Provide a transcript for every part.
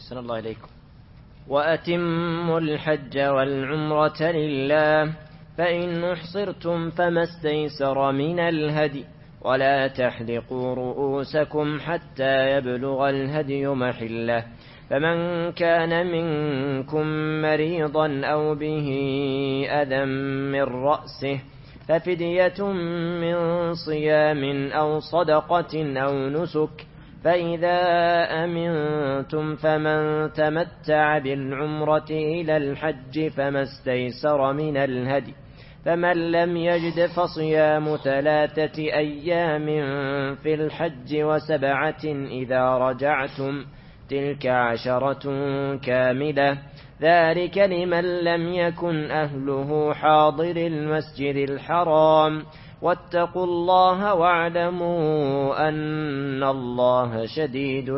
أحسن الله إليكم. وأتموا الحج والعمرة لله، فإن أحصرتم فما استيسر من الهدي، ولا تحلقوا رؤوسكم حتى يبلغ الهدي محله، فمن كان منكم مريضا أو به أذى من رأسه ففدية من صيام أو صدقة أو نسك، فإذا أمنتم فمن تمتع بالعمرة إلى الحج فما استيسر من الهدي، فمن لم يجد فصيام 3 أيام في الحج و7 إذا رجعتم، تلك 10 كاملة، ذلك لمن لم يكن أهله حاضر المسجد الحرام، واتقوا الله واعلموا أن الله شديد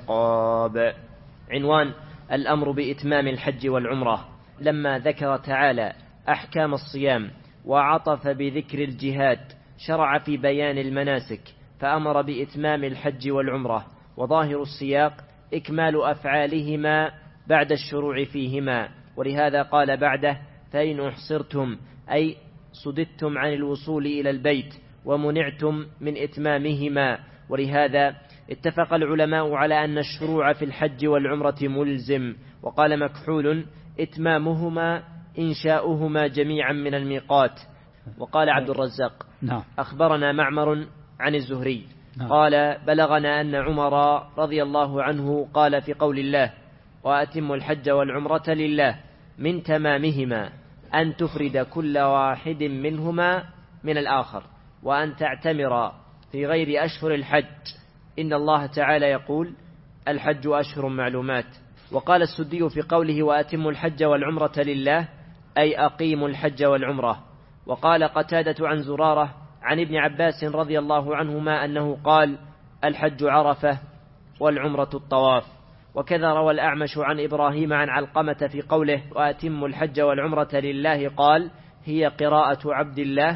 العقاب. عنوان: الأمر بإتمام الحج والعمرة. لما ذكر تعالى أحكام الصيام وعطف بذكر الجهاد شرع في بيان المناسك فأمر بإتمام الحج والعمرة، وظاهر السياق إكمال أفعالهما بعد الشروع فيهما، ولهذا قال بعده: فإن أحصرتم أي صددتم عن الوصول إلى البيت ومنعتم من إتمامهما. ولهذا اتفق العلماء على أن الشروع في الحج والعمرة ملزم. وقال مكحول: إتمامهما إنشاؤهما جميعا من الميقات. وقال عبد الرزاق: أخبرنا معمر عن الزهري قال: بلغنا أن عمر رضي الله عنه قال في قول الله: وأتم الحج والعمرة لله، من تمامهما أن تفرد كل واحد منهما من الآخر، وأن تعتمر في غير أشهر الحج، إن الله تعالى يقول: الحج أشهر معلومات. وقال السدي في قوله: وأتم الحج والعمرة لله، أي أقيموا الحج والعمرة. وقال قتادة عن زرارة عن ابن عباس رضي الله عنهما أنه قال: الحج عرفة والعمرة الطواف. وكذا روى الأعمش عن إبراهيم عن علقمة في قوله: وأتم الحج والعمرة لله، قال: هي قراءة عبد الله: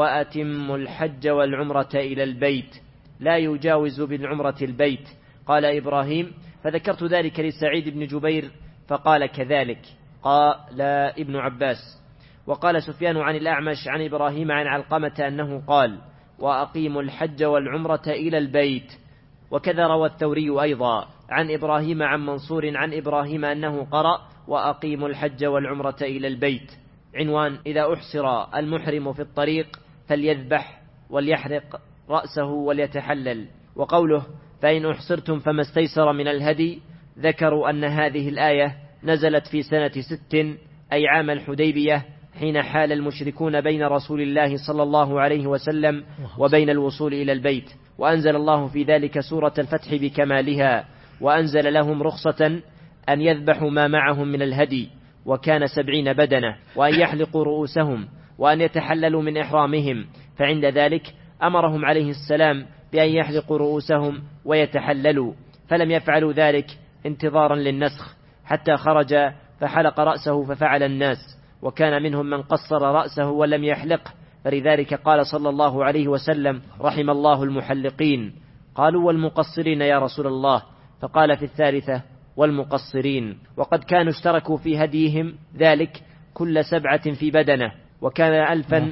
وأتم الحج والعمرة إلى البيت، لا يجاوز بالعمرة البيت. قال إبراهيم: فذكرت ذلك لسعيد بن جبير فقال كذلك. قال ابن عباس. وقال سفيان عن الأعمش عن إبراهيم عن علقمة أنه قال: وأقيموا الحج والعمرة إلى البيت. وكذا روى الثوري أيضا عن إبراهيم عن منصور عن إبراهيم أنه قرأ: وأقيموا الحج والعمرة إلى البيت. عنوان: إذا أحصر المحرم في الطريق فليذبح وليحرق رأسه وليتحلل. وقوله: فإن أحصرتم فما استيسر من الهدي، ذكروا أن هذه الآية نزلت في سنة 6 أي عام الحديبية، حين حال المشركون بين رسول الله صلى الله عليه وسلم وبين الوصول إلى البيت، وأنزل الله في ذلك سورة الفتح بكمالها، وأنزل لهم رخصة أن يذبحوا ما معهم من الهدي، وكان 70 بدنة، وأن يحلقوا رؤوسهم، وأن يتحللوا من إحرامهم. فعند ذلك أمرهم عليه السلام بأن يحلقوا رؤوسهم ويتحللوا، فلم يفعلوا ذلك انتظارا للنسخ، حتى خرج فحلق رأسه ففعل الناس، وكان منهم من قصر رأسه ولم يحلقه، فلذلك قال صلى الله عليه وسلم: رحم الله المحلقين. قالوا: والمقصرين يا رسول الله؟ فقال في الثالثة: والمقصرين. وقد كانوا اشتركوا في هديهم ذلك كل 7 في بدنة، وكان 1000.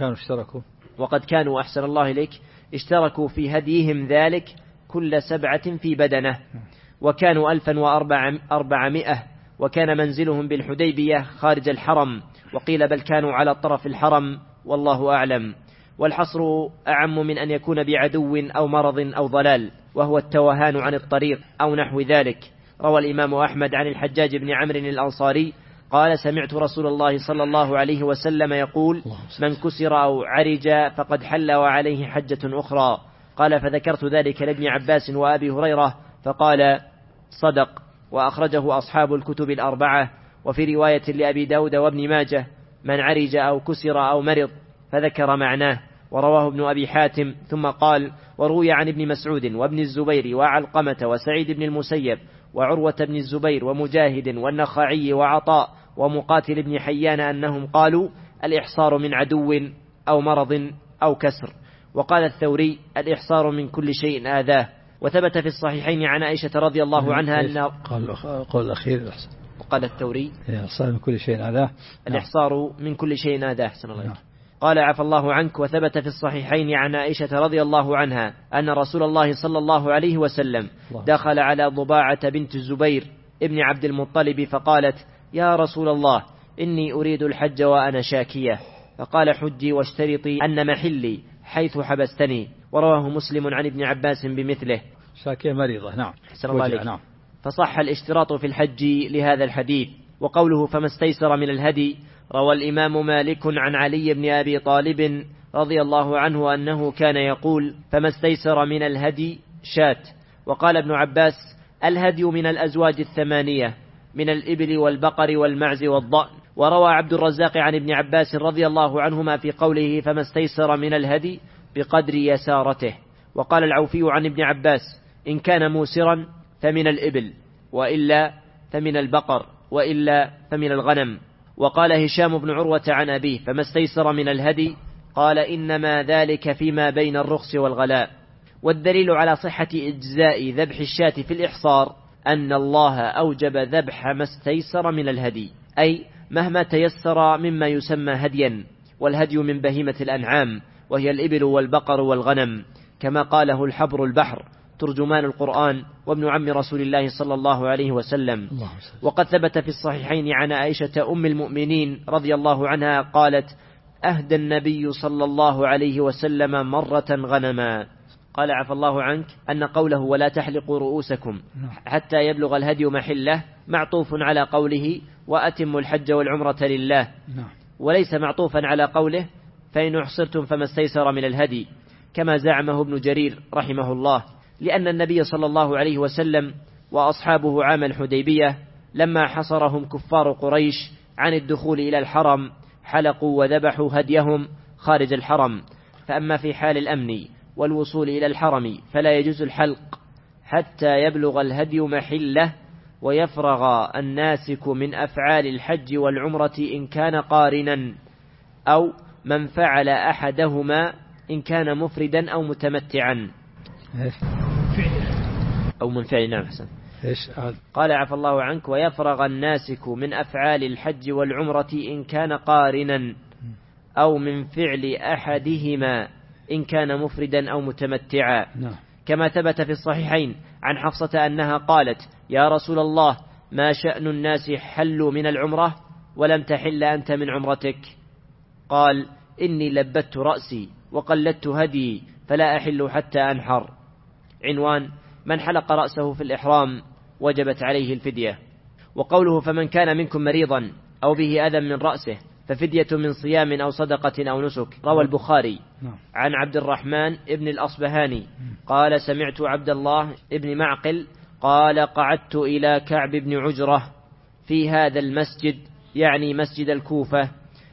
وقد كانوا أحسن الله إليك اشتركوا في هديهم ذلك كل 7 في بدنة، وكانوا 1400، وكان منزلهم بالحديبية خارج الحرم، وقيل بل كانوا على طرف الحرم، والله أعلم. والحصر أعم من أن يكون بعدو أو مرض أو ضلال، وهو التوهان عن الطريق أو نحو ذلك. روى الإمام أحمد عن الحجاج بن عمرو الأنصاري قال: سمعت رسول الله صلى الله عليه وسلم يقول: من كسر أو عرج فقد حل وعليه حجة أخرى. قال: فذكرت ذلك لابن عباس وأبي هريرة فقال: صدق. وأخرجه أصحاب الكتب الأربعة. وفي رواية لأبي داود وابن ماجه: من عرج أو كسر أو مرض، فذكر معناه. ورواه ابن أبي حاتم. ثم قال: وروي عن ابن مسعود وابن الزبير وعلقمة وسعيد بن المسيب وعروة بن الزبير ومجاهد والنخعي وعطاء ومقاتل بن حيان أنهم قالوا: الإحصار من عدو أو مرض أو كسر. وقال الثوري: الإحصار من كل شيء آذاه. وثبت في الصحيحين عن عائشة رضي الله عنها أن قول الأخير قال الثوري الإحصار من كل شيء آذاه. الإحصار من كل شيء آذاه. قال عفى الله عنك. وثبت في الصحيحين عن عائشة رضي الله عنها أن رسول الله صلى الله عليه وسلم دخل على ضباعة بنت الزبير ابن عبد المطلب فقالت: يا رسول الله، إني أريد الحج وأنا شاكية. فقال: حجي واشترطي أن محلي حيث حبستني. ورواه مسلم عن ابن عباس بمثله. شاكية مريضة. نعم. نعم. فصح الاشتراط في الحج لهذا الحديث. وقوله فما استيسر من الهدي، روى الإمام مالك عن علي بن أبي طالب رضي الله عنه أنه كان يقول: فما استيسر من الهدي شات. وقال ابن عباس: الهدي من الأزواج 8 من الإبل والبقر والمعز والضأن. وروى عبد الرزاق عن ابن عباس رضي الله عنهما في قوله فما استيسر من الهدي بقدر يسارته. وقال العوفي عن ابن عباس: إن كان موسرا فمن الإبل، وإلا فمن البقر، وإلا فمن الغنم. وقال هشام بن عروة عن أبيه: فما استيسر من الهدي، قال: إنما ذلك فيما بين الرخص والغلاء. والدليل على صحة إجزاء ذبح الشاة في الإحصار أن الله أوجب ذبح ما استيسر من الهدي، أي مهما تيسر مما يسمى هديا. والهدي من بهيمة الأنعام، وهي الإبل والبقر والغنم، كما قاله الحبر البحر ترجمان القرآن وابن عم رسول الله صلى الله عليه وسلم. وقد ثبت في الصحيحين عن عائشة أم المؤمنين رضي الله عنها قالت: أهدى النبي صلى الله عليه وسلم مرة غنما. قال عفى الله عنك أن قوله ولا تحلقوا رؤوسكم حتى يبلغ الهدي محله معطوف على قوله وأتموا الحج والعمرة لله، وليس معطوفا على قوله فإن أحصرتم فما استيسر من الهدي، كما زعمه ابن جرير رحمه الله، لأن النبي صلى الله عليه وسلم وأصحابه عام الحديبية لما حصرهم كفار قريش عن الدخول إلى الحرم حلقوا وذبحوا هديهم خارج الحرم. فأما في حال الأمن والوصول إلى الحرم فلا يجوز الحلق حتى يبلغ الهدي محله ويفرغ الناسك من أفعال الحج والعمرة إن كان قارنا، أو من فعل أحدهما إن كان مفردا أو متمتعا أو من فعل. نعم حسن. قال عفى الله عنك ويفرغ الناسك من أفعال الحج والعمرة إن كان قارنا أو من فعل أحدهما إن كان مفردا أو متمتعا، كما ثبت في الصحيحين عن حفصة أنها قالت: يا رسول الله، ما شأن الناس حلوا من العمرة ولم تحل أنت من عمرتك؟ قال: إني لبت رأسي وقلدت هدي فلا أحل حتى أنحر. عنوان: من حلق رأسه في الإحرام وجبت عليه الفدية. وقوله فمن كان منكم مريضا أو به أذى من رأسه ففدية من صيام أو صدقة أو نسك. روى البخاري عن عبد الرحمن ابن الأصبهاني قال: سمعت عبد الله ابن معقل قال: قعدت إلى كعب بن عجرة في هذا المسجد، يعني مسجد الكوفة،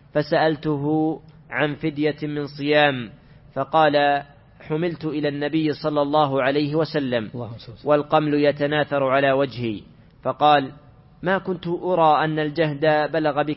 فسألته عن فدية من صيام، فقال: حملت إلى النبي صلى الله عليه وسلم والقمل يتناثر على وجهي، فقال: ما كنت أرى أن الجهد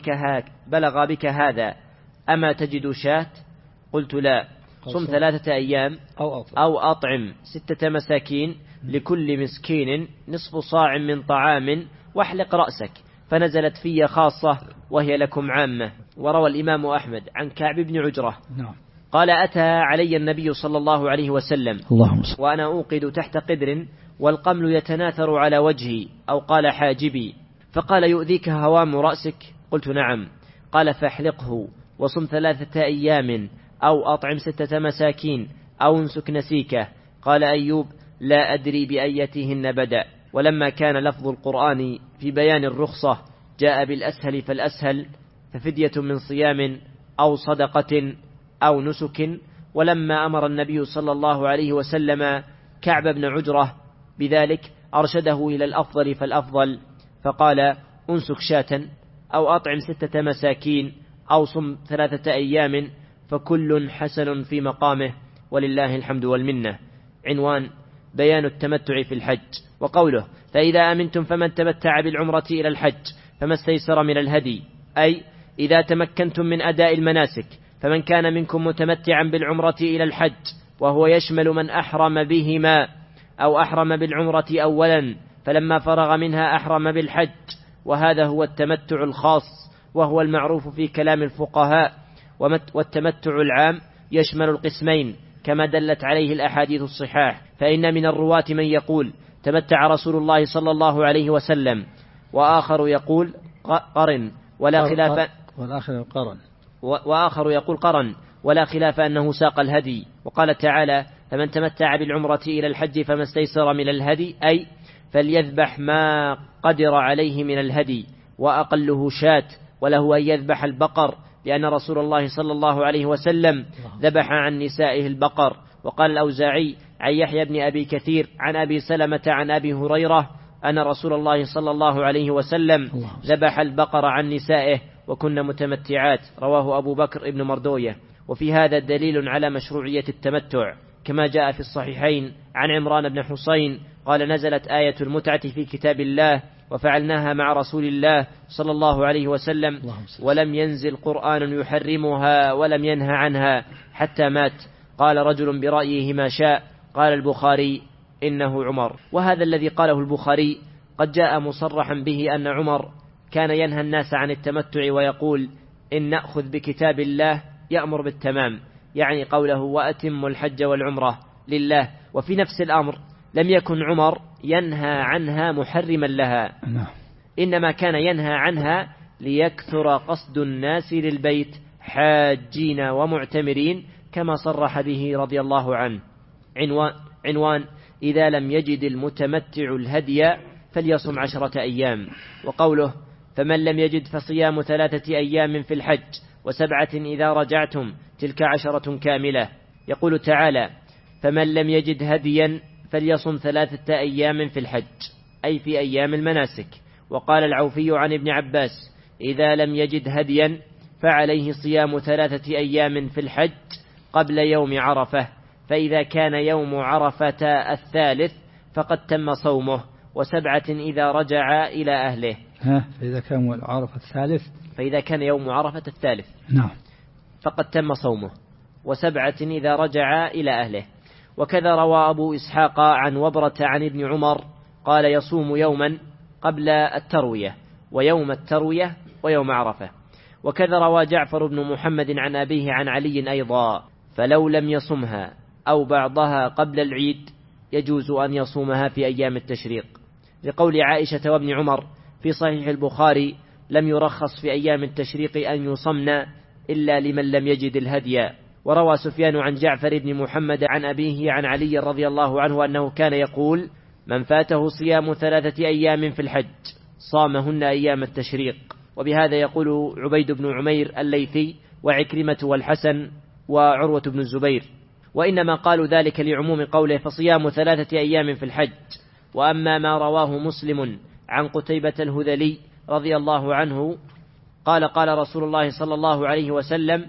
بلغ بك هذا، أما تجد شاة؟ قلت: لا. صم 3 أيام أو أطعم 6 مساكين لكل مسكين نصف صاع من طعام واحلق رأسك، فنزلت في خاصة وهي لكم عامة. وروى الإمام أحمد عن كعب بن عجرة قال: أتى علي النبي صلى الله عليه وسلم وأنا أوقد تحت قدر والقمل يتناثر على وجهي، أو قال حاجبي، فقال: يؤذيك هوام رأسك؟ قلت: نعم. قال: فاحلقه وصم 3 أيام أو أطعم 6 مساكين أو انسك نسيكه. قال أيوب: لا أدري بأيتهن بدأ. ولما كان لفظ القرآن في بيان الرخصة جاء بالأسهل فالأسهل، ففدية من صيام أو صدقة أو نسك. ولما أمر النبي صلى الله عليه وسلم كعب بن عجرة بذلك أرشده إلى الأفضل فالأفضل، فقال: أنسك شاة أو أطعم 6 مساكين أو صم 3 أيام، فكل حسن في مقامه، ولله الحمد والمنة. عنوان: بيان التمتع في الحج. وقوله: فإذا أمنتم فمن تمتع بالعمرة إلى الحج فما استيسر من الهدي، أي إذا تمكنتم من أداء المناسك، فمن كان منكم متمتعا بالعمرة إلى الحج، وهو يشمل من أحرم بهما أو أحرم بالعمرة أولا فلما فرغ منها أحرم بالحج، وهذا هو التمتع الخاص وهو المعروف في كلام الفقهاء. والتمتع العام يشمل القسمين كما دلت عليه الأحاديث الصحاح، فإن من الرواة من يقول تمتع رسول الله صلى الله عليه وسلم، وآخر يقول قرن وآخر يقول قرن ولا خلاف أنه ساق الهدي. وقال تعالى فمن تمتع بالعمرة إلى الحج فما استيسر من الهدي، أي فليذبح ما قدر عليه من الهدي، وأقله شاة، وله أن يذبح البقر، لأن رسول الله صلى الله عليه وسلم ذبح عن نسائه البقر. وقال الأوزاعي عن يحيى بن أبي كثير عن أبي سلمة عن أبي هريرة أن رسول الله صلى الله عليه وسلم ذبح البقر عن نسائه وكن متمتعات، رواه أبو بكر ابن مردوية. وفي هذا دليل على مشروعية التمتع، كما جاء في الصحيحين عن عمران بن حسين قال نزلت آية المتعة في كتاب الله وفعلناها مع رسول الله صلى الله عليه وسلم، ولم ينزل قرآن يحرمها ولم ينهى عنها حتى مات. قال رجل برأيه ما شاء. قال البخاري إنه عمر. وهذا الذي قاله البخاري قد جاء مصرحا به أن عمر كان ينهى الناس عن التمتع ويقول إن نأخذ بكتاب الله يأمر بالتمام، يعني قوله وأتم الحج والعمرة لله. وفي نفس الأمر لم يكن عمر ينهى عنها محرما لها، إنما كان ينهى عنها ليكثر قصد الناس للبيت حاجين ومعتمرين، كما صرح به رضي الله عنه. عنوان إذا لم يجد المتمتع الهدي فليصم 10 أيام. وقوله فمن لم يجد فصيام 3 أيام في الحج و7 إذا رجعتم تلك 10 كاملة. يقول تعالى فمن لم يجد هديا فليصم 3 أيام في الحج، أي في أيام المناسك. وقال العوفي عن ابن عباس إذا لم يجد هديا فعليه صيام 3 أيام في الحج قبل يوم عرفة، فإذا كان يوم عرفة الثالث فقد تم صومه، و7 إذا رجع إلى أهله. فإذا كان يوم عرفة الثالث فقد تم صومه، و7 إذا رجع إلى أهله. وكذا روى أبو إسحاق عن وبرة عن ابن عمر قال يصوم يوما قبل التروية ويوم التروية ويوم عرفة. وكذا روى جعفر بن محمد عن أبيه عن علي أيضا فلو لم يصمها أو بعضها قبل العيد يجوز أن يصومها في أيام التشريق، لقول عائشة وابن عمر في صحيح البخاري لم يرخص في أيام التشريق أن يصمن إلا لمن لم يجد الهدي. وروى سفيان عن جعفر بن محمد عن أبيه عن علي رضي الله عنه أنه كان يقول من فاته صيام 3 أيام في الحج صامهن أيام التشريق. وبهذا يقول عبيد بن عمير الليثي وعكرمة والحسن وعروة بن الزبير، وإنما قالوا ذلك لعموم قوله فصيام 3 أيام في الحج. وأما ما رواه مسلم عن قتيبة الهذلي رضي الله عنه قال قال رسول الله صلى الله عليه وسلم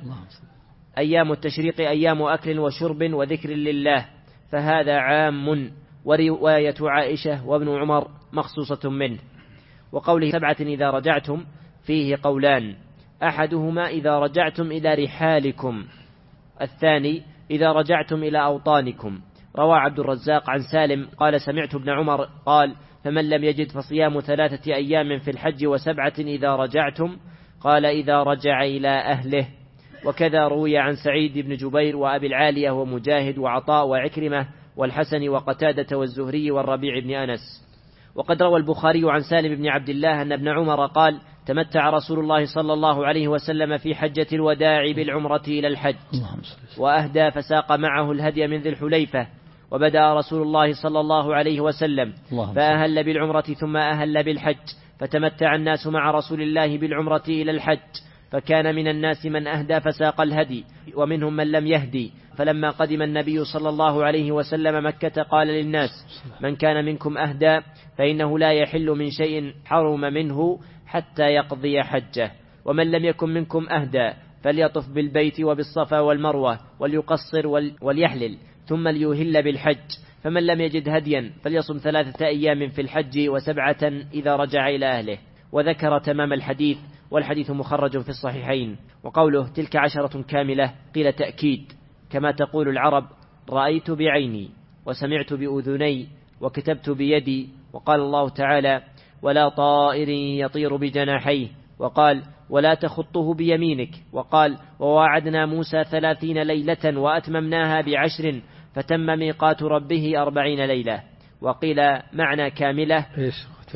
أيام التشريق أيام أكل وشرب وذكر لله، فهذا عام، ورواية عائشة وابن عمر مخصوصة منه. وقوله 7 إذا رجعتم فيه قولان، أحدهما إذا رجعتم إلى رحالكم، الثاني إذا رجعتم إلى أوطانكم. روى عبد الرزاق عن سالم قال سمعت ابن عمر قال فمن لم يجد فصيام 3 أيام في الحج و7 إذا رجعتم، قال إذا رجع إلى أهله. وكذا روي عن سعيد بن جبير وأبي العالية ومجاهد وعطاء وعكرمة والحسن وقتادة والزهري والربيع بن أنس. وقد روى البخاري عن سالم بن عبد الله أن ابن عمر قال تمتع رسول الله صلى الله عليه وسلم في حجة الوداع بالعمرة إلى الحج، وأهدى فساق معه الهدي من ذي الحليفة، وبدأ رسول الله صلى الله عليه وسلم فأهل بالعمرة ثم أهل بالحج، فتمتع الناس مع رسول الله بالعمرة إلى الحج، فكان من الناس من أهدى فساق الهدي ومنهم من لم يهدي. فلما قدم النبي صلى الله عليه وسلم مكة قال للناس من كان منكم أهدى فإنه لا يحل من شيء حرم منه حتى يقضي حجه، ومن لم يكن منكم أهدى فليطف بالبيت وبالصفا والمروة وليقصر وليحلل ثم ليهل بالحج. فمن لم يجد هديا فليصم 3 أيام في الحج و7 إذا رجع إلى أهله. وذكر تمام الحديث، والحديث مخرج في الصحيحين. وقوله تلك 10 كاملة قيل تأكيد، كما تقول العرب رأيت بعيني وسمعت بأذني وكتبت بيدي. وقال الله تعالى: ولا طائر يطير بجناحيه. وقال: ولا تخطه بيمينك. وقال: وواعدنا موسى 30 ليلة وأتممناها ب10 فتم ميقات ربه 40 ليلة. وقيل معنى كاملة. إيش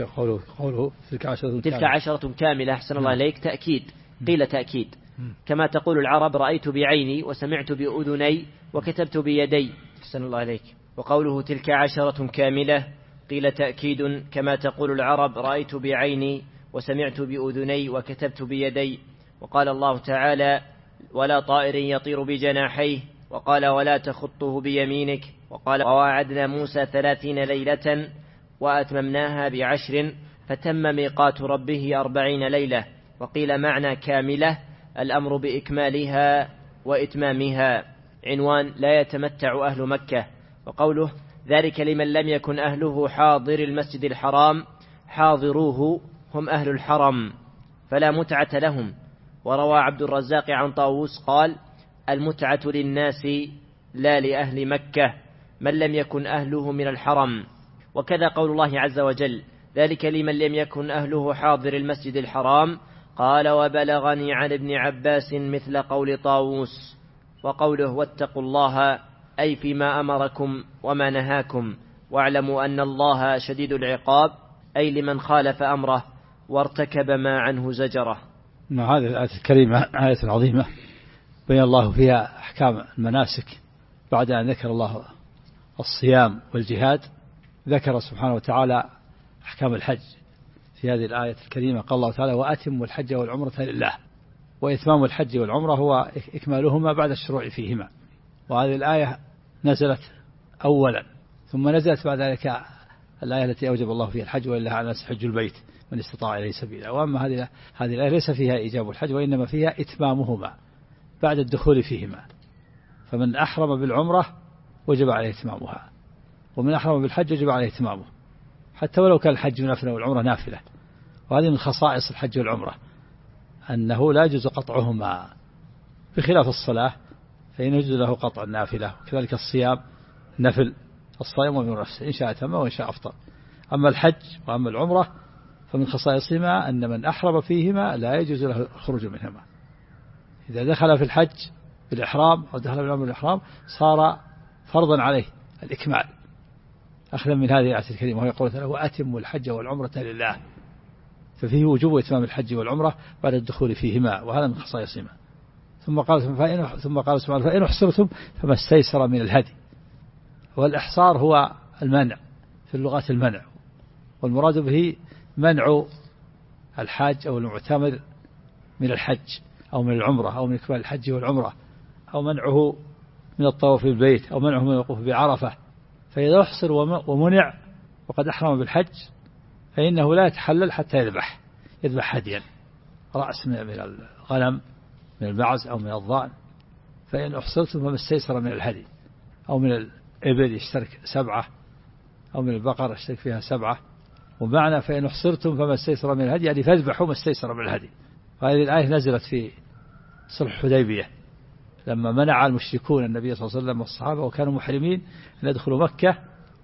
قوله تلك 10 كاملة. أحسن الله إليك. تأكيد. قيل تأكيد، كما تقول العرب: رأيت بعيني وسمعت بأذني وكتبت بيدي. أحسن الله إليك. وقوله تلك 10 كاملة قيل تأكيد، كما تقول العرب: رأيت بعيني وسمعت بأذني وكتبت بيدي. وقال الله تعالى: ولا طائر يطير بجناحيه. وقال: ولا تخطه بيمينك. وقال: وواعدنا موسى 30 ليلة وأتممناها ب10 فتم ميقات ربه 40 ليلة. وقيل معنى كاملة الأمر بإكمالها وإتمامها. عنوان: لا يتمتع أهل مكة. وقوله: ذلك لمن لم يكن أهله حاضر المسجد الحرام. حاضروه هم أهل الحرم فلا متعة لهم. وروى عبد الرزاق عن طاووس قال: المتعة للناس لا لأهل مكة من لم يكن أهله من الحرم. وكذا قول الله عز وجل: ذلك لمن لم يكن أهله حاضر المسجد الحرام. قال: وبلغني عن ابن عباس مثل قول طاووس. وقوله: واتقوا الله أي فيما أمركم وما نهاكم، واعلموا أن الله شديد العقاب، أي لمن خالف أمره وارتكب ما عنه زجره. مع هذه الآية الكريمة آية عظيمة بين الله فيها أحكام المناسك. بعد أن ذكر الله الصيام والجهاد ذكر سبحانه وتعالى أحكام الحج. في هذه الآية الكريمة قال الله تعالى: وأتموا الحج والعمرة لله. وإتمام الحج والعمرة هو إكمالهما بعد الشروع فيهما. وهذه الآية نزلت أولا، ثم نزلت بعد ذلك الآية التي أوجب الله فيها الحج: ولله على الناس حج البيت من استطاع إليه سبيلا. وأما هذه الآية ليس فيها إيجاب الحج، وإنما فيها إتمامهما بعد الدخول فيهما. فمن أحرم بالعمرة وجب عليه إتمامها، ومن أحرم بالحج وجب عليه إتمامه، حتى ولو كان الحج نافلة والعمرة نافلة. وهذه من خصائص الحج والعمرة أنه لا يجوز قطعهما، بخلاف الصلاة فإن يجوز له قطع النافلة. وكذلك الصيام نفل الصائم ومن نفسه إن شاء تم وإن شاء أفطر. أما الحج وأما العمرة فمن خصائصهما أن من أحرم فيهما لا يجوز له الخروج منهما. إذا دخل في الحج بالإحرام أو دخل بالعمرة بالإحرام صار فرضا عليه الإكمال، أخذا من هذه الآية الكريمة وهي قوله تعالى: وأتموا الحج والعمرة لله. ففيه وجوب إتمام الحج والعمرة بعد الدخول فيهما، وهذا من خصائصهما. ثم قال سبحانه: فإن أحصرتم فما استيسر من الهدي. والإحصار هو المنع في اللغات، المنع، والمراد به منع الحاج أو المعتمر من الحج أو من العمرة أو من إكمال الحج والعمرة، أو منعه من الطواف بالبيت، أو منعه من الوقوف بعرفة. فإذا أحصر ومنع وقد أحرم بالحج فإنه لا يتحلل حتى يذبح هديا، رأس من الغنم من المعز أو من الضأن. فإن أحصرتم فما استيسر من الهدي، أو من الإبل يشترك 7، أو من البقر يشترك فيها 7. ومعنى فإن أحصرتم فما استيسر من الهدي يعني فاذبحوا ما استيسر من الهدي. وهذه الآية نزلت في صلح الحديبية لما منع المشركون النبي صلى الله عليه وسلم والصحابة وكانوا محرمين أن يدخلوا مكة،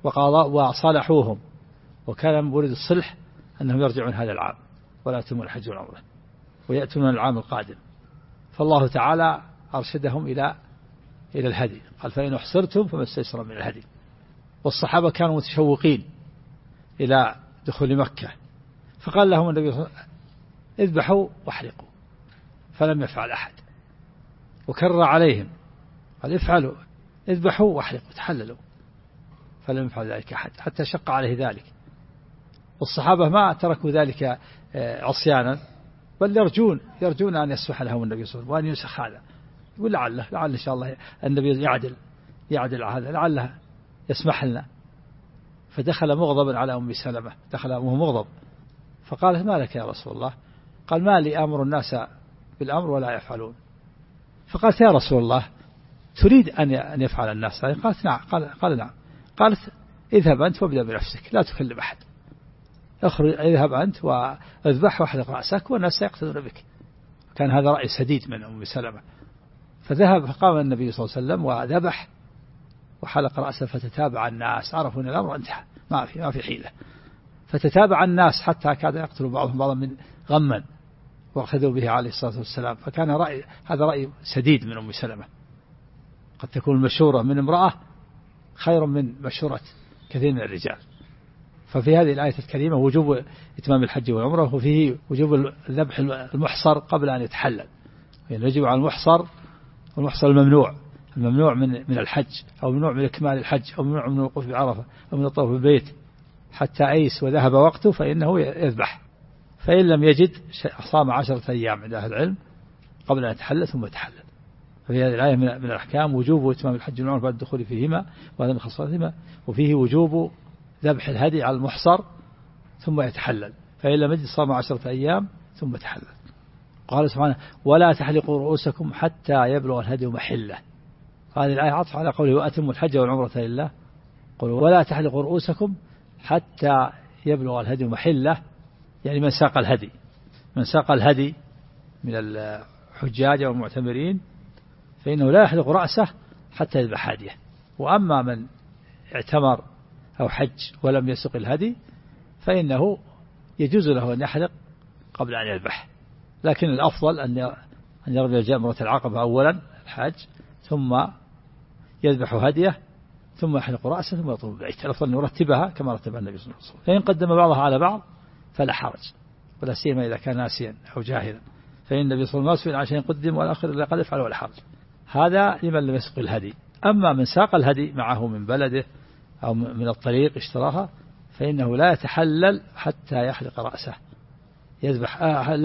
وصالحوهم، وكان من مورد الصلح أنهم يرجعون هذا العام ولا يتمون الحج والعمرة ويأتون العام القادم. فالله تعالى أرشدهم إلى الهدي، قال: فإن أحصرتم فما استيسر من الهدي. والصحابة كانوا متشوقين إلى دخول مكة، فقال لهم النبي صلى الله عليه وسلم: اذبحوا واحرقوا، فلم يفعل أحد. وكرر عليهم قال: افعلوا، اذبحوا واحرقوا، تحللوا، فلم يفعل ذلك أحد، حتى شق عليه ذلك. والصحابة ما تركوا ذلك عصيانا، بل يرجون أن يسمح لهم النبي صلى الله عليه وسلم وأن ينسخ هذا. يقول لعل إن شاء الله النبي يعدل هذا، لعله يسمح لنا. فدخل مغضبا على أم سلمة، دخل أمه مغضب، فقالت: ما لك يا رسول الله؟ قال: ما لي أمر الناس بالأمر ولا يفعلون. فقالت: يا رسول الله تريد أن يفعل الناس؟ قالت: نعم. قال: نعم. قالت: اذهب أنت وابدأ بنفسك، لا تكلم أحد، اذهب أنت واذبح واحلق رأسك والناس سيقتدون بك. كان هذا رأي سديد من أم سلمة. فذهب، فقام النبي صلى الله عليه وسلم وذبح وحلق رأسه، فتتابع الناس، عرفوا أن الأمر انتهى ما في حيلة. فتتابع الناس حتى كاد يقتل بعضهم بعضا من غما وأخذوا به عليه الصلاة والسلام. فكان هذا رأي سديد من أم سلمة. قد تكون المشورة من امرأة خير من مشورة كثير من الرجال. ففي هذه الآية الكريمة وجوب إتمام الحج والعمرة، وفيه وجوب ذبح المحصر قبل أن يتحلل. يعني يجب على المحصر الممنوع من الحج، أو ممنوع من إكمال الحج، أو ممنوع من الوقوف بعرفة، أو من الطواف بالبيت حتى أيس وذهب وقته فإنه يذبح. فإن لم يجد صام 10 أيام عند أهل العلم قبل أن يتحلل ثم يتحلل. ففي هذه الآية من الأحكام وجوب إتمام الحج والعمرة بعد الدخول فيهما وهذا من خصائصهما، وفيه وجوب ذبح الهدي على المحصر ثم يتحلل. فإن لم يجد صام 10 أيام ثم يتحلل. قال سبحانه ولا تحلقوا رؤوسكم حتى يبلغ الهدي محله. هذه الآية عطف على قوله وأتموا الحج والعمرة لله. قالوا ولا تحلقوا رؤوسكم حتى يبلغ الهدي محله، يعني من ساق الهدي من الحجاج والمعتمرين فإنه لا يحلق رأسه حتى يذبح هديه. وأما من اعتمر أو حج ولم يسق الهدي فإنه يجوز له أن يحلق قبل أن يذبح، لكن الأفضل أن يرمي جمرة العقبة أولا الحاج ثم يذبح هديه ثم يحلق رأسه ثم يطوف بالبيت. الأفضل أن يرتبها كما رتبها النبي صلى الله عليه وسلم. فإن قدم بعضها على بعض فلا حرج، ولا سيما إذا كان ناسيا أو جاهلا، فإن النبي صلى الله عليه وسلم عشان يقدم والآخر لا قد يفعل ولا حرج. هذا لمن لم يسق الهدي. أما من ساق الهدي معه من بلده أو من الطريق اشتراها فإنه لا يتحلل حتى يحلق رأسه، يذبح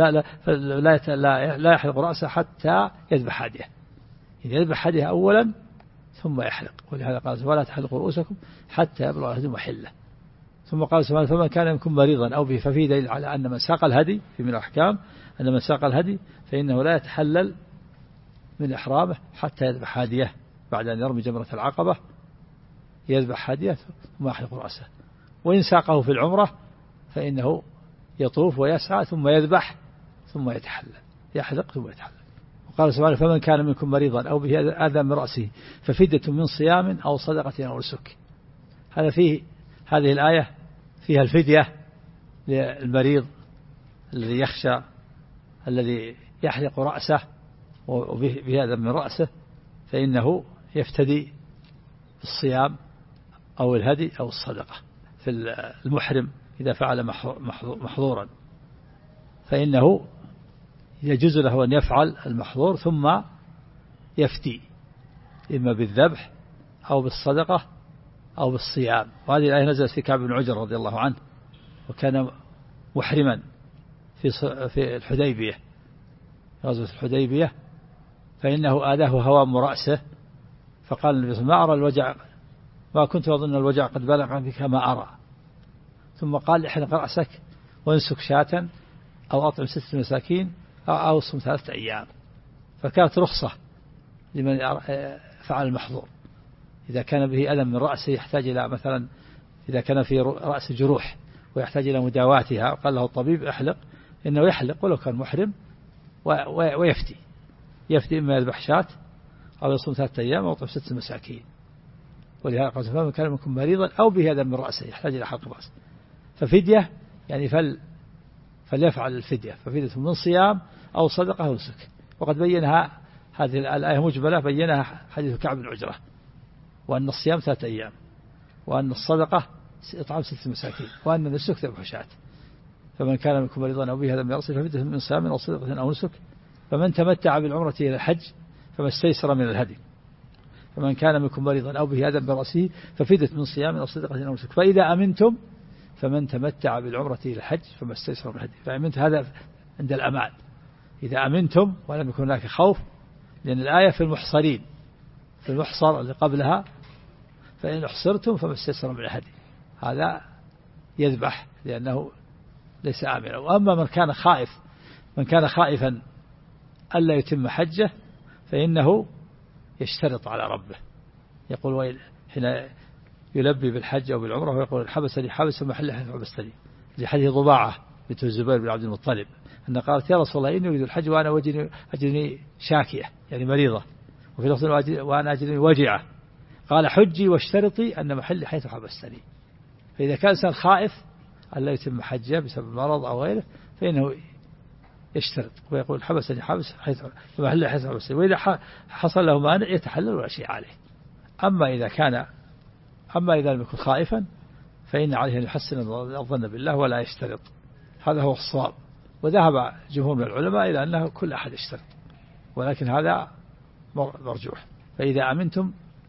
لا يحلق رأسه حتى يذبح هديه. يذبح هديه أولا ثم يحلق. ولهذا قال ولا تحلقوا رؤوسكم حتى يبلغ الهدي محله. ثم قال سبحانه فمن كان منكم مريضا أو به، ففي دليل على أن من ساق الهدي في من الأحكام أن من ساق الهدي فإنه لا يتحلل من إحرامه حتى يذبح هديه بعد أن يرمي جمرة العقبة، يذبح هديه ثم يحلق رأسه. وإن ساقه في العمرة فإنه يطوف ويسعى ثم يذبح ثم يتحلل، يحلق ثم يتحلل. وقال سبحانه فمن كان منكم مريضا أو به أذى من رأسه ففدية من صيام أو صدقة أو نسك. هذا فيه هذه الآية فيها الفدية للمريض الذي يخشى الذي يحلق رأسه وبهذا من رأسه فإنه يفتدي بالصيام أو الهدي أو الصدقة. في المحرم إذا فعل محظورا فإنه يجوز له أن يفعل المحظور ثم يفتي إما بالذبح أو بالصدقة أو بالصيام. وهذه الآية نزلت في كعب بن عجر رضي الله عنه، وكان محرما في الحديبية، غزوة الحديبية، فإنه آذاه هوام رأسه فقال النبي صلى الله عليه وسلم ما أرى الوجع، ما كنت أظن الوجع قد بلغ بك ما أرى. ثم قال احلق رأسك وانسك شاة أو أطعم 6 مساكين أو صم 3 أيام. فكانت رخصة لمن فعل المحظور إذا كان به ألم من رأسه يحتاج إلى مثلا إذا كان في رأس جروح ويحتاج إلى مداواتها قال له الطبيب احلق، إنه يحلق ولو كان محرم يفتي إما يذبح شاة أو يصوم 3 أيام أو يطعم 6 مساكين. ولهذا قال فمن كان منكم مريضا أو به أذى من رأسه يحتاج إلى حلق رأسه ففدية، يعني فليفعل الفدية، ففدية من صيام أو صدقة أو نسك. وقد بينها هذه الآية مجملة، بينها حديث كعب بن عجرة، وأن الصيام 3 أيام، وأن الصدقة إطعام 6 مساكين، وأن النسك ذبح شاة. فمن كان منكم مريضا أو به أذى من رأسه ففدية من صيام أو صدقة أو نسك. فمن تمتع بالعمرة إلى الحج فما استيسر من الهدي. فمن كان منكم مريضا أو به أذى من رأسه ففدية من صيام أو صدقة أو نسك. فإذا أمنتم فمن تمتع بالعمرة إلى الحج فما استيسر من الهدي. فأمنت هذا عند الأمان، إذا أمنتم ولم يكن هناك خوف، لأن الآية في المحصرين، في المحصر اللي قبلها فإن أحصرتم فما استيسر من الهدي، هذا يذبح لأنه ليس آمنا. وأما من كان خائفا ألا يتم حجه فإنه يشترط على ربه، يقول حين يلبي بالحج أو بالعمرة ويقول حبسني حبس محل حيث حبستني، لحديث ضباعة بنت الزبير بن عبد المطلب أن قالت يا رسول الله إني أريد الحج وأنا أجرني شاكية يعني مريضة، وفي لفظ وأنا أجرني وجعة، قال حجي واشترطي أن محل حيث حبستني. فإذا كان إنسان خائف ألا يتم حجه بسبب مرض أو غيره فإنه يشترط ويقول حبسني حبس حيث حبس، وإذا حصل له مانع يتحلل ولا شيء عليه. أما إذا لم يكن خائفا فإن عليه أن يحسن الظن بالله ولا يشترط. هذا هو الصواب، وذهب جمهور من العلماء إلى أنه كل أحد يشترط، ولكن هذا مرجوح. فإذا أمنتم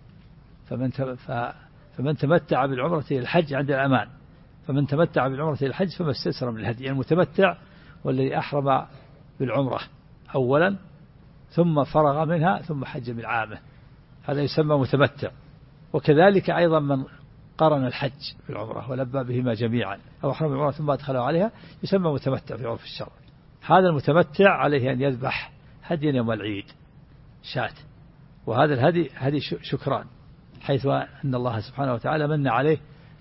فمن تمتع بالعمرة إلى الحج عند الأمان، فمن تمتع بالعمرة إلى الحج فما استيسر من الهدي. يعني المتمتع والذي أحرم بالعمرة أولا ثم فرغ منها ثم حج من عامه، هذا يسمى متمتع. وكذلك أيضا من قرن الحج بالعمرة ولبى بهما جميعا أو أحرم بالعمرة ثم أدخله عليها يسمى متمتع في عرف الشرع. هذا المتمتع عليه أن يذبح هديا يوم العيد شاة، وهذا الهدي هدي شكران، حيث أن الله سبحانه وتعالى من عليه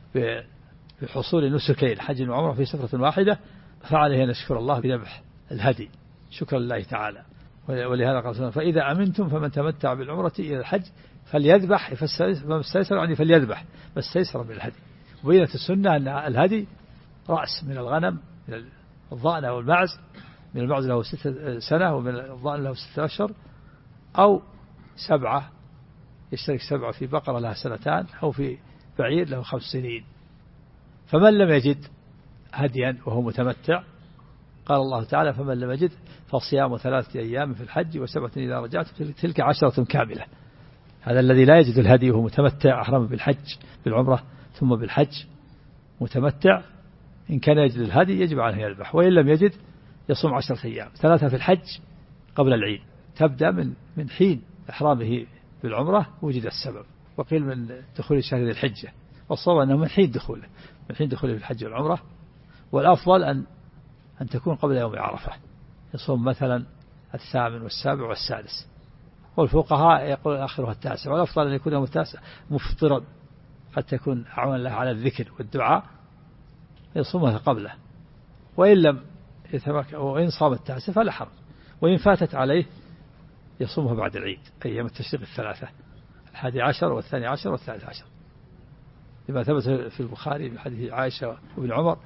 بحصول نسكي الحج والعمرة في سفرة واحدة، فعليه أن يشكر الله بذبح الهدي شكرا لله تعالى. ولهذا قال فإذا أمنتم فمن تمتع بالعمرة إلى الحج فليذبح، فاستيسر يعني فليذبح ما استيسر من الهدي. وبينت السنة أن الهدي رأس من الغنم، من الضأن أو المعز، من المعز له 6 سنة ومن الضأن له 6 أشهر، أو 7 يشترك 7 في بقرة لها 2 سنين أو في بعير له 5 سنين. فمن لم يجد هديا وهو متمتع قال الله تعالى فمن لم يجد فصيام 3 أيام في الحج و7 إذا رجعت تلك 10 كاملة. هذا الذي لا يجد الهدي وهو متمتع أحرم بالحج بالعمرة ثم بالحج متمتع، إن كان يجد الهدي يجب عليه يذبح، وإن لم يجد يصوم 10 أيام، 3 في الحج قبل العيد، تبدأ من حين إحرامه بالعمرة وجد السبب، وقيل من دخول شهر ذي الحجة، والصواب أنه من حين دخوله في الحج والعمرة. والأفضل أن تكون قبل يوم عرفة، يصوم مثلا 8 والسابع والسادس، والفقهاء يقول آخرها 9، والأفضل أن يكون يوم 9 مفطرا قد تكون أعوان له على الذكر والدعاء يصومها قبله، وإن لم يتمكن وإن صام 9 فلا حرج، وإن فاتت عليه يصومها بعد العيد أيام التشريق 3 11 والثاني عشر والثالث عشر، لما ثبت في البخاري من حديث عائشة وابن عمر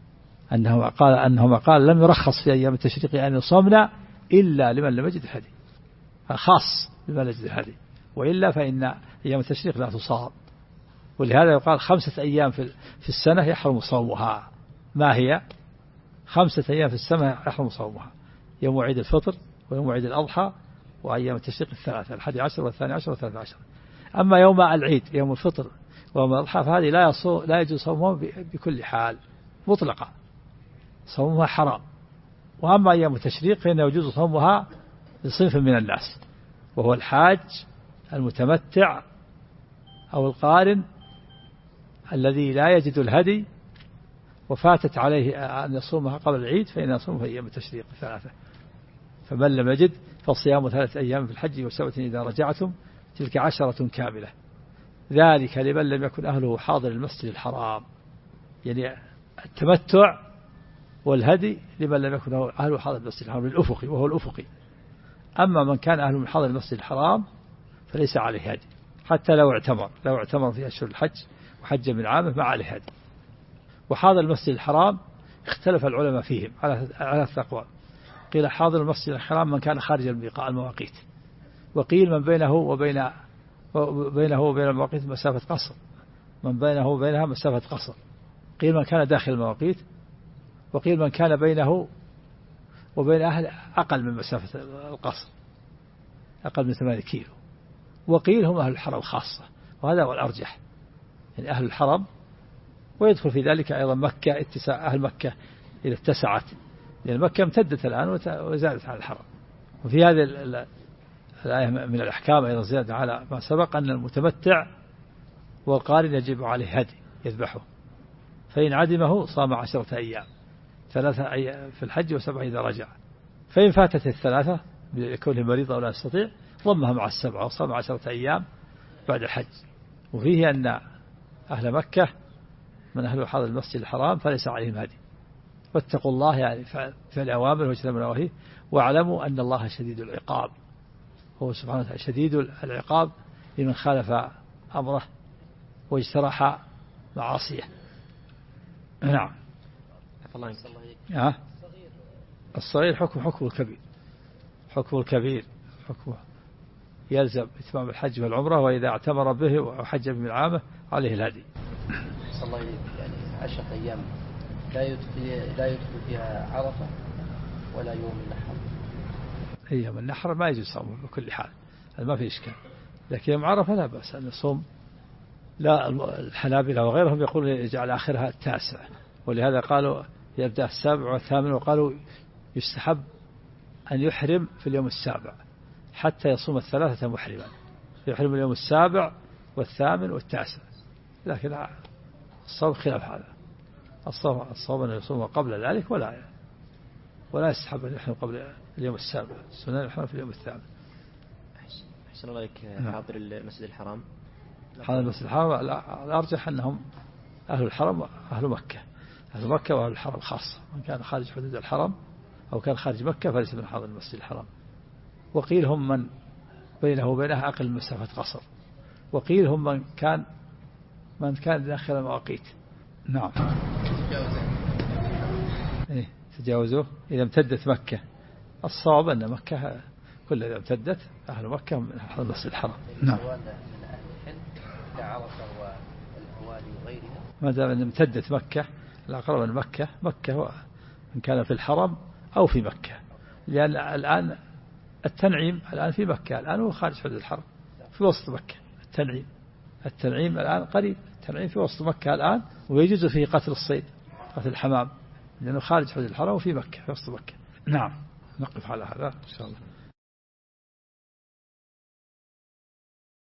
أنهما قال لم يرخص في أيام التشريق أن يصومنا إلا لمن لم يجد الهدي، خاص لمن لم يجد الهدي، وإلا فإن أيام التشريق لا تصام. ولهذا يقال 5 أيام في السنة يحرم صومها. ما هي 5 أيام في السنة يحرم صومها؟ يوم عيد الفطر ويوم عيد الأضحى وأيام التشريق 3 11 والثاني عشر والثالث عشر. أما يوم العيد يوم الفطر ويوم الأضحى فهذه لا يجوز صومها بكل حال مطلقة، صومها حرام. وأما أيام التشريق فإنه يجوز صومها لصنف من الناس، وهو الحاج المتمتع أو القارن الذي لا يجد الهدي وفاتت عليه أن يصومها قبل العيد، فإن يصوم في أيام التشريق 3. فمن لم يجد فصيام 3 أيام في الحج و7 إذا رجعتم تلك 10 كاملة، ذلك لمن لم يكن أهله حاضر المسجد الحرام. يعني التمتع والهدي لمن لم يكن أهله حاضر المسجد الحرام للأفقي، وهو الأفقي. أما من كان أهله من حاضر المسجد الحرام فليس عليه هدي، حتى لو اعتمر في أشهر الحج وحج من عامه ما عليه هدي. وحاضر المسجد الحرام اختلف العلماء فيهم على 3 أقوال. قيل حاضر المسجد الحرام من كان خارج المواقيت، وقيل من بينه وبين المواقيت مسافة قصر، من بينه وبينها مسافة قصر. قيل من كان داخل المواقيت، وقيل من كان بينه وبين أهل أقل من مسافة القصر، أقل من 8 كيلو. وقيل هم أهل الحرم خاصة، وهذا هو الأرجح، يعني أهل الحرم. ويدخل في ذلك أيضا مكة، اتساع أهل مكة إذا اتسعت، لأن مكة امتدت الآن وزادت على الحرم. وفي هذه الآية من الأحكام أيضا زيادة على ما سبق أن المتمتع والقارن يجب عليه هدي يذبحه، فإن عدمه صام 10 أيام، 3 أيام في الحج و7 إذا رجع. فإن فاتت 3 لكونه مريض أو لا يستطيع ضمها مع 7 وصام 10 أيام بعد الحج. وفيه أن أهل مكة من أهل حاضر المسجد الحرام فليس عليهم هدي. واتقوا الله يعني في الأوامر واجتنبوا النواهي، واعلموا أن الله شديد العقاب، هو سبحانه وتعالى شديد العقاب لمن خالف أمره واجترح معاصيه. نعم. الصغير حكم الكبير، حكم الكبير حكمه يلزم إتمام الحج والعمرة، وإذا اعتمر به وحج من عامه عليه الهدي. صلى الله عليه يعني 10 أيام لا يدخل فيها عرفة ولا يوم النحر. أيام النحر ما يجوز صومه بكل حال، هذا ما في إشكال، لكن يوم عرفة لا بأس أن يصوم. لا الحنابلة وغيرهم يقولون يجعل آخرها 9، ولهذا قالوا يبدأ 7 و8، وقالوا يستحب أن يحرم في اليوم 7 حتى يصوم 3 محرما، يحرم اليوم 7 و8 و9. لكن الصوم خلاف هذا، الصوم أن يصوم قبل ذلك ولا يستحب أن يحرم قبل اليوم 7، السنة يحرم في اليوم 8. أحسن الله عليك. حاضر المسجد الحرام، حاضر المسجد الحرام الأرجح أنهم أهل الحرم أهل مكة، أهل مكة وأهل الحرم خاصة، من كان خارج حدود الحرم أو كان خارج مكة فليس من حاضر المسجد الحرام. وقيل هم من بينه وبينها أقل مسافة قصر، وقيل هم من كان داخل المواقيت. نعم. تجاوزوه إذا امتدت مكة. الصواب أن مكة كل إذا امتدت أهل مكة من حاضر المسجد الحرام. نعم. ما دام أن امتدت مكة الأقرب من مكة هو إن كان في الحرم أو في مكة، لأن الآن التنعيم الآن في مكة، الآن هو خارج حدود الحرم في وسط مكة. التنعيم الآن قريب، التنعيم في وسط مكة الآن، ويجوز فيه قتل الصيد، قتل الحمام، لأنه خارج حدود الحرم وفي مكة في وسط مكة. نعم. نقف على هذا إن شاء الله.